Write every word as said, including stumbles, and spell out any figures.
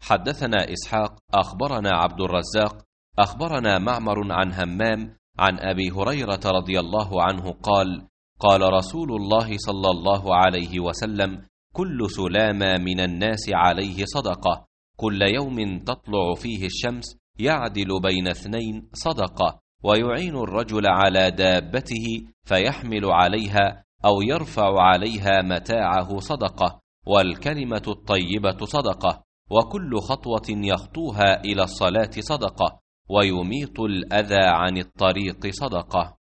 حدثنا إسحاق أخبرنا عبد الرزاق أخبرنا معمر عن همام عن أبي هريرة رضي الله عنه قال: قال رسول الله صلى الله عليه وسلم: كل سلامة من الناس عليه صدقة، كل يوم تطلع فيه الشمس يعدل بين اثنين صدقة، ويعين الرجل على دابته فيحمل عليها أو يرفع عليها متاعه صدقة، والكلمة الطيبة صدقة، وكل خطوة يخطوها إلى الصلاة صدقة، ويميط الأذى عن الطريق صدقة.